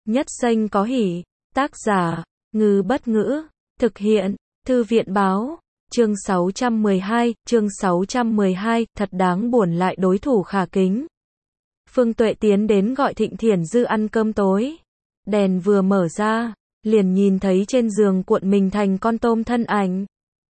Nhất xanh có hỉ. Tác giả, Ngư Bất Ngữ. Thực hiện, Thư viện Báo. Chương 612, thật đáng buồn lại đối thủ khả kính. Phương Tuệ tiến đến gọi Thịnh Thiển Dư ăn cơm tối. Đèn vừa mở ra, liền nhìn thấy trên giường cuộn mình thành con tôm thân ảnh.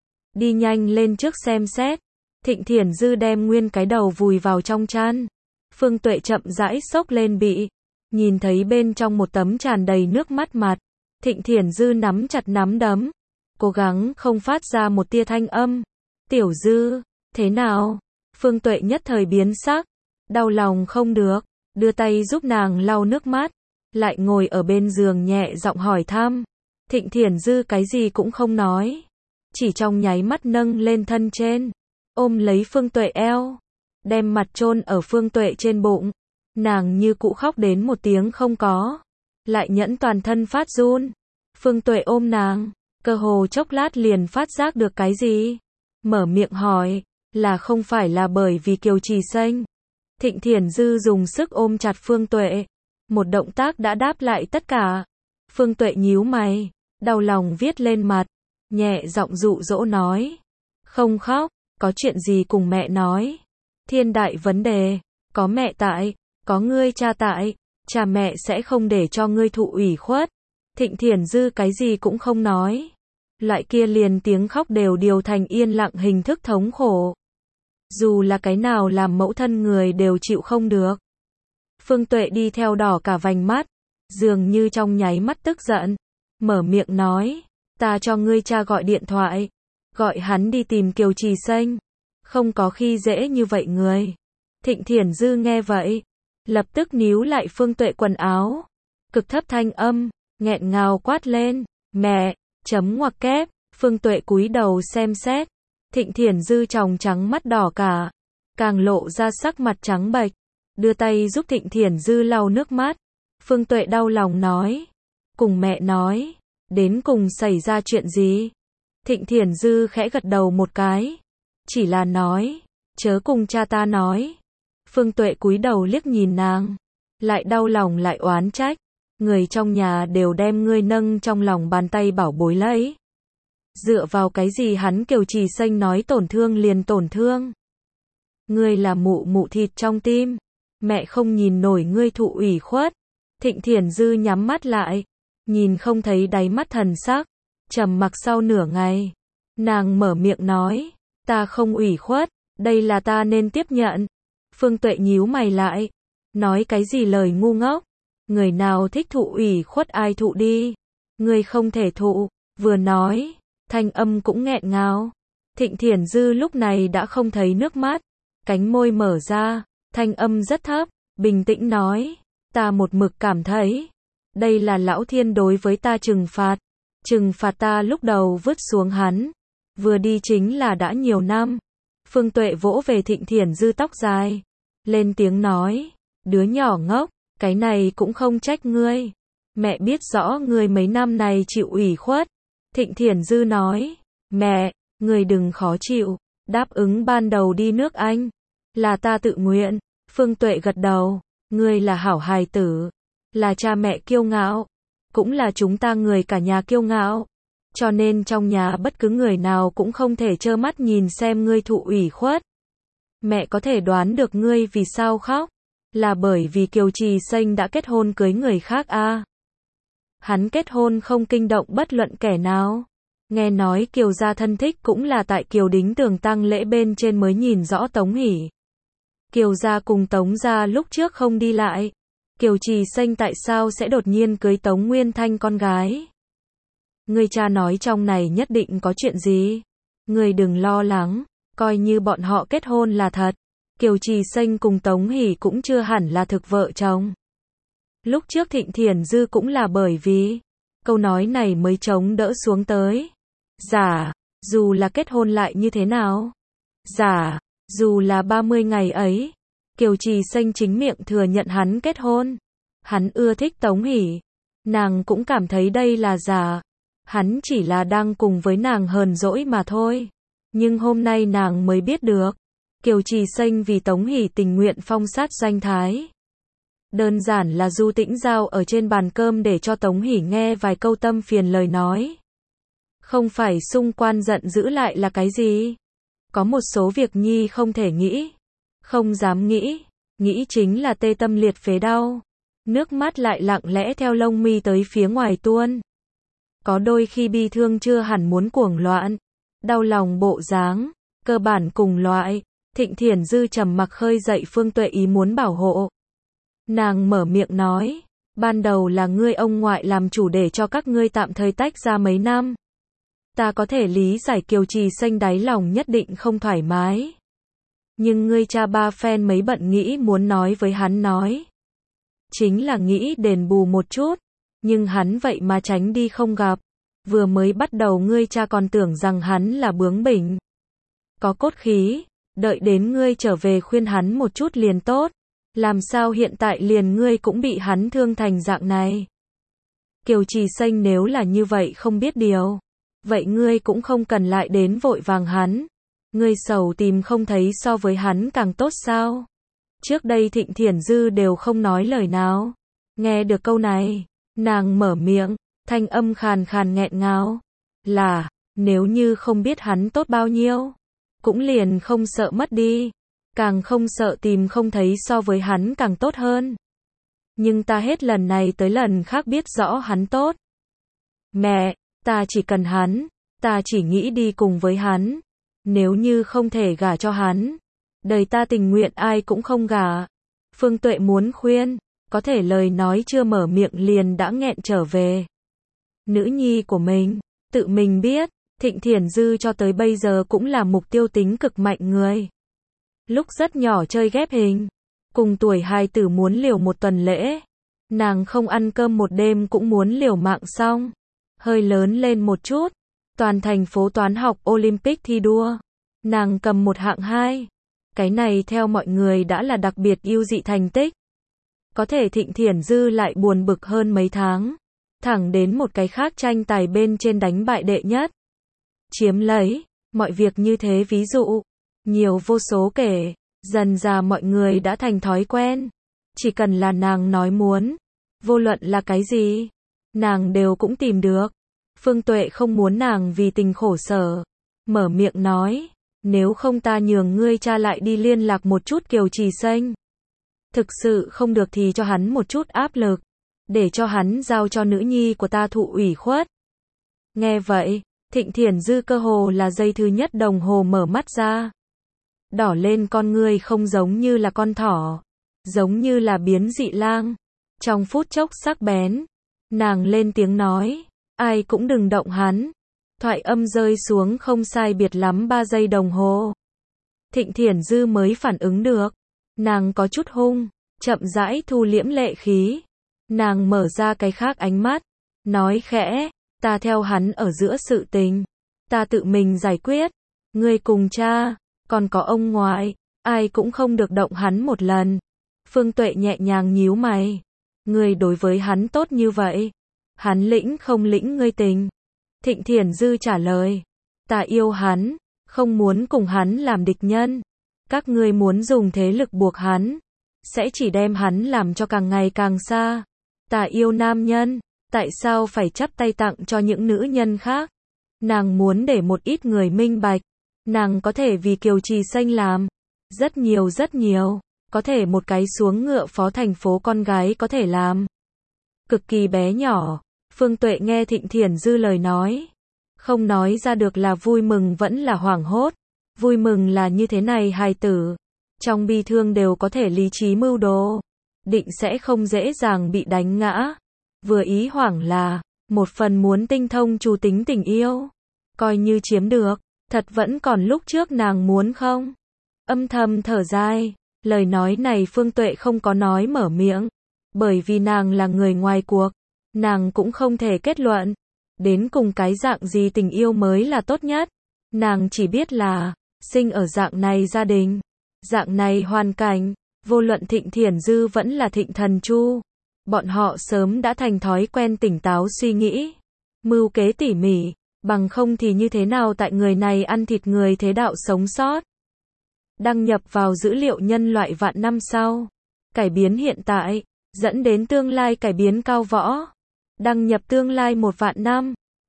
Đi nhanh lên trước xem xét. Thịnh Thiển Dư đem nguyên cái đầu vùi vào trong chăn. Phương Tuệ chậm rãi xốc lên bị. Nhìn thấy bên trong một tấm tràn đầy nước mắt mặt. Thịnh Thiển Dư nắm chặt nắm đấm. Cố gắng không phát ra một tia thanh âm. Tiểu Dư, thế nào? Phương Tuệ nhất thời biến sắc. Đau lòng không được. Đưa tay giúp nàng lau nước mắt. Lại ngồi ở bên giường nhẹ giọng hỏi thăm. Thịnh Thiển Dư cái gì cũng không nói. Chỉ trong nháy mắt nâng lên thân trên. Ôm lấy Phương Tuệ eo. Đem mặt chôn ở Phương Tuệ trên bụng. Nàng như cũ khóc đến một tiếng không có. Lại nhẫn toàn thân phát run. Phương Tuệ ôm nàng. Cơ hồ chốc lát liền phát giác được cái gì. Mở miệng hỏi. Là không phải là bởi vì Kiều Trì Xanh. Thịnh Thiển Dư dùng sức ôm chặt Phương Tuệ. Một động tác đã đáp lại tất cả. Phương Tuệ nhíu mày. Đau lòng viết lên mặt. Nhẹ giọng dụ dỗ nói. Không khóc. Có chuyện gì cùng mẹ nói. Thiên đại vấn đề. Có mẹ tại. Có ngươi cha tại. Cha mẹ sẽ không để cho ngươi thụ ủy khuất. Thịnh Thiển Dư cái gì cũng không nói. Loại kia liền tiếng khóc đều điều thành yên lặng hình thức thống khổ. Dù là cái nào làm mẫu thân người đều chịu không được. Phương Tuệ đi theo đỏ cả vành mắt. Dường như trong nháy mắt tức giận. Mở miệng nói. Ta cho ngươi cha gọi điện thoại. Gọi hắn đi tìm Kiều Trì Xanh. Không có khi dễ như vậy người. Thịnh Thiển Dư nghe vậy. Lập tức níu lại Phương Tuệ quần áo. Cực thấp thanh âm. Nghẹn ngào quát lên. Mẹ. Chấm ngoặc kép. Phương Tuệ cúi đầu xem xét. Thịnh Thiển Dư tròng trắng mắt đỏ cả. Càng lộ ra sắc mặt trắng bệch. Đưa tay giúp Thịnh Thiển Dư lau nước mắt. Phương Tuệ đau lòng nói. Cùng mẹ nói. Đến cùng xảy ra chuyện gì? Thịnh Thiển Dư khẽ gật đầu một cái. Chỉ là nói. Chớ cùng cha ta nói. Phương Tuệ cúi đầu liếc nhìn nàng. Lại đau lòng lại oán trách. Người trong nhà đều đem ngươi nâng trong lòng bàn tay bảo bối lấy. Dựa vào cái gì hắn Kiều Trì Xanh nói tổn thương liền tổn thương. Ngươi là mụ mụ thịt trong tim. Mẹ không nhìn nổi ngươi thụ ủy khuất. Thịnh Thiển Dư nhắm mắt lại. Nhìn không thấy đáy mắt thần sắc. Trầm mặc sau nửa ngày. Nàng mở miệng nói. Ta không ủy khuất. Đây là ta nên tiếp nhận. Phương Tuệ nhíu mày lại. Nói cái gì lời ngu ngốc. Người nào thích thụ ủy khuất ai thụ đi. Ngươi không thể thụ. Vừa nói. Thanh âm cũng nghẹn ngào. Thịnh Thiển Dư lúc này đã không thấy nước mắt. Cánh môi mở ra. Thanh âm rất thấp. Bình tĩnh nói. Ta một mực cảm thấy. Đây là lão thiên đối với ta trừng phạt. Trừng phạt ta lúc đầu vứt xuống hắn. Vừa đi chính là đã nhiều năm. Phương Tuệ vỗ về Thịnh Thiển Dư tóc dài. Lên tiếng nói. Đứa nhỏ ngốc. Cái này cũng không trách ngươi. Mẹ biết rõ ngươi mấy năm này chịu ủy khuất. Thịnh Thiển Dư nói. Mẹ, ngươi đừng khó chịu. Đáp ứng ban đầu đi nước Anh. Là ta tự nguyện. Phương Tuệ gật đầu. Ngươi là hảo hài tử. Là cha mẹ kiêu ngạo. Cũng là chúng ta người cả nhà kiêu ngạo. Cho nên trong nhà bất cứ người nào cũng không thể trơ mắt nhìn xem ngươi thụ ủy khuất. Mẹ có thể đoán được ngươi vì sao khóc. Là bởi vì Kiều Trì Xanh đã kết hôn cưới người khác à. Hắn kết hôn không kinh động bất luận kẻ nào. Nghe nói Kiều gia thân thích cũng là tại Kiều Đính Tường tang lễ bên trên mới nhìn rõ Tống Hỷ. Kiều gia cùng Tống gia lúc trước không đi lại. Kiều Trì Xanh tại sao sẽ đột nhiên cưới Tống Nguyên Thanh con gái? Người cha nói trong này nhất định có chuyện gì. Người đừng lo lắng. Coi như bọn họ kết hôn là thật. Kiều Trì Xanh cùng Tống Hỷ cũng chưa hẳn là thực vợ chồng. Lúc trước Thịnh Thiển Dư cũng là bởi vì câu nói này mới chống đỡ xuống tới. Giả, dù là kết hôn lại như thế nào? Giả, dù là 30 ngày ấy, Kiều Trì Xanh chính miệng thừa nhận hắn kết hôn. Hắn ưa thích Tống Hỷ. Nàng cũng cảm thấy đây là giả. Hắn chỉ là đang cùng với nàng hờn dỗi mà thôi. Nhưng hôm nay nàng mới biết được. Kiều Trì Xanh vì Tống Hỷ tình nguyện phong sát danh thái. Đơn giản là Du Tĩnh Giao ở trên bàn cơm để cho Tống Hỷ nghe vài câu tâm phiền lời nói. Không phải xung quan giận dữ lại là cái gì? Có một số việc Nhi không thể nghĩ, không dám nghĩ, nghĩ chính là tê tâm liệt phế đau. Nước mắt lại lặng lẽ theo lông mi tới phía ngoài tuôn. Có đôi khi bi thương chưa hẳn muốn cuồng loạn, đau lòng bộ dáng, cơ bản cùng loại. Thịnh Thiển Dư trầm mặc khơi dậy Phương Tuệ ý muốn bảo hộ. Nàng mở miệng nói, ban đầu là ngươi ông ngoại làm chủ để cho các ngươi tạm thời tách ra mấy năm. Ta có thể lý giải Kiều Trì Xanh đáy lòng nhất định không thoải mái. Nhưng ngươi cha ba phen mấy bận nghĩ muốn nói với hắn nói. Chính là nghĩ đền bù một chút, nhưng hắn vậy mà tránh đi không gặp. Vừa mới bắt đầu ngươi cha còn tưởng rằng hắn là bướng bỉnh, có cốt khí, đợi đến ngươi trở về khuyên hắn một chút liền tốt. Làm sao hiện tại liền ngươi cũng bị hắn thương thành dạng này? Kiều Trì Xanh nếu là như vậy không biết điều, vậy ngươi cũng không cần lại đến vội vàng hắn. Ngươi sầu tìm không thấy so với hắn càng tốt sao? Trước đây Thịnh Thiển Dư đều không nói lời nào. Nghe được câu này, nàng mở miệng, thanh âm khàn khàn nghẹn ngào. Là, nếu như không biết hắn tốt bao nhiêu, cũng liền không sợ mất đi, càng không sợ tìm không thấy so với hắn càng tốt hơn. Nhưng ta hết lần này tới lần khác biết rõ hắn tốt. Mẹ, ta chỉ cần hắn, ta chỉ nghĩ đi cùng với hắn. Nếu như không thể gả cho hắn, đời ta tình nguyện ai cũng không gả. Phương Tuệ muốn khuyên, có thể lời nói chưa mở miệng liền đã nghẹn trở về. Nữ nhi của mình, tự mình biết, Thịnh Thiển Dư cho tới bây giờ cũng là mục tiêu tính cực mạnh người. Lúc rất nhỏ chơi ghép hình, cùng tuổi hài tử muốn liều một tuần lễ. Nàng không ăn cơm một đêm cũng muốn liều mạng xong. Hơi lớn lên một chút, toàn thành phố toán học Olympic thi đua. Nàng cầm một hạng 2. Cái này theo mọi người đã là đặc biệt ưu dị thành tích. Có thể Thịnh Thiển Dư lại buồn bực hơn mấy tháng. Thẳng đến một cái khác tranh tài bên trên đánh bại đệ nhất. Chiếm lấy, mọi việc như thế ví dụ. Nhiều vô số kể, dần dà mọi người đã thành thói quen. Chỉ cần là nàng nói muốn, vô luận là cái gì, nàng đều cũng tìm được. Phương Tuệ không muốn nàng vì tình khổ sở. Mở miệng nói, nếu không ta nhường ngươi cha lại đi liên lạc một chút Kiều Trì Xanh. Thực sự không được thì cho hắn một chút áp lực, để cho hắn giao cho nữ nhi của ta thụ ủy khuất. Nghe vậy, Thịnh Thiển Dư cơ hồ là giây thứ nhất đồng hồ mở mắt ra. Đỏ lên con ngươi không giống như là con thỏ, giống như là biến dị lang. Trong phút chốc sắc bén, nàng lên tiếng nói, ai cũng đừng động hắn. Thoại âm rơi xuống không sai biệt lắm 3 giây đồng hồ. Thịnh Thiển Dư mới phản ứng được. Nàng có chút hung, chậm rãi thu liễm lệ khí. Nàng mở ra cái khác ánh mắt, nói khẽ, ta theo hắn ở giữa sự tình. Ta tự mình giải quyết. Ngươi cùng cha, còn có ông ngoại, ai cũng không được động hắn một lần. Phương Tuệ nhẹ nhàng nhíu mày. Ngươi đối với hắn tốt như vậy, hắn lĩnh không lĩnh ngươi tình? Thịnh Thiển Dư trả lời, ta yêu hắn, không muốn cùng hắn làm địch nhân. Các ngươi muốn dùng thế lực buộc hắn, sẽ chỉ đem hắn làm cho càng ngày càng xa. Ta yêu nam nhân, tại sao phải chắp tay tặng cho những nữ nhân khác? Nàng muốn để một ít người minh bạch, nàng có thể vì Kiều Trì Xanh làm rất nhiều, có thể một cái xuống ngựa phó thành phố con gái có thể làm. Cực kỳ bé nhỏ. Phương Tuệ nghe Thịnh Thiển Dư lời nói, không nói ra được là vui mừng vẫn là hoảng hốt. Vui mừng là như thế này hài tử, trong bi thương đều có thể lý trí mưu đồ, định sẽ không dễ dàng bị đánh ngã. Vừa ý hoảng là, một phần muốn tinh thông chủ tính tình yêu, coi như chiếm được, thật vẫn còn lúc trước nàng muốn không? Âm thầm thở dài, lời nói này Phương Tuệ không có nói mở miệng, bởi vì nàng là người ngoài cuộc, nàng cũng không thể kết luận, đến cùng cái dạng gì tình yêu mới là tốt nhất. Nàng chỉ biết là, sinh ở dạng này gia đình, dạng này hoàn cảnh, vô luận Thịnh Thiển Dư vẫn là Thịnh Thần Chu, bọn họ sớm đã thành thói quen tỉnh táo suy nghĩ, mưu kế tỉ mỉ, bằng không thì như thế nào tại người này ăn thịt người thế đạo sống sót. Đăng nhập vào dữ liệu nhân loại vạn năm sau, cải biến hiện tại. dẫn đến tương lai cải biến cao võ. Đăng nhập tương lai 1 vạn năm.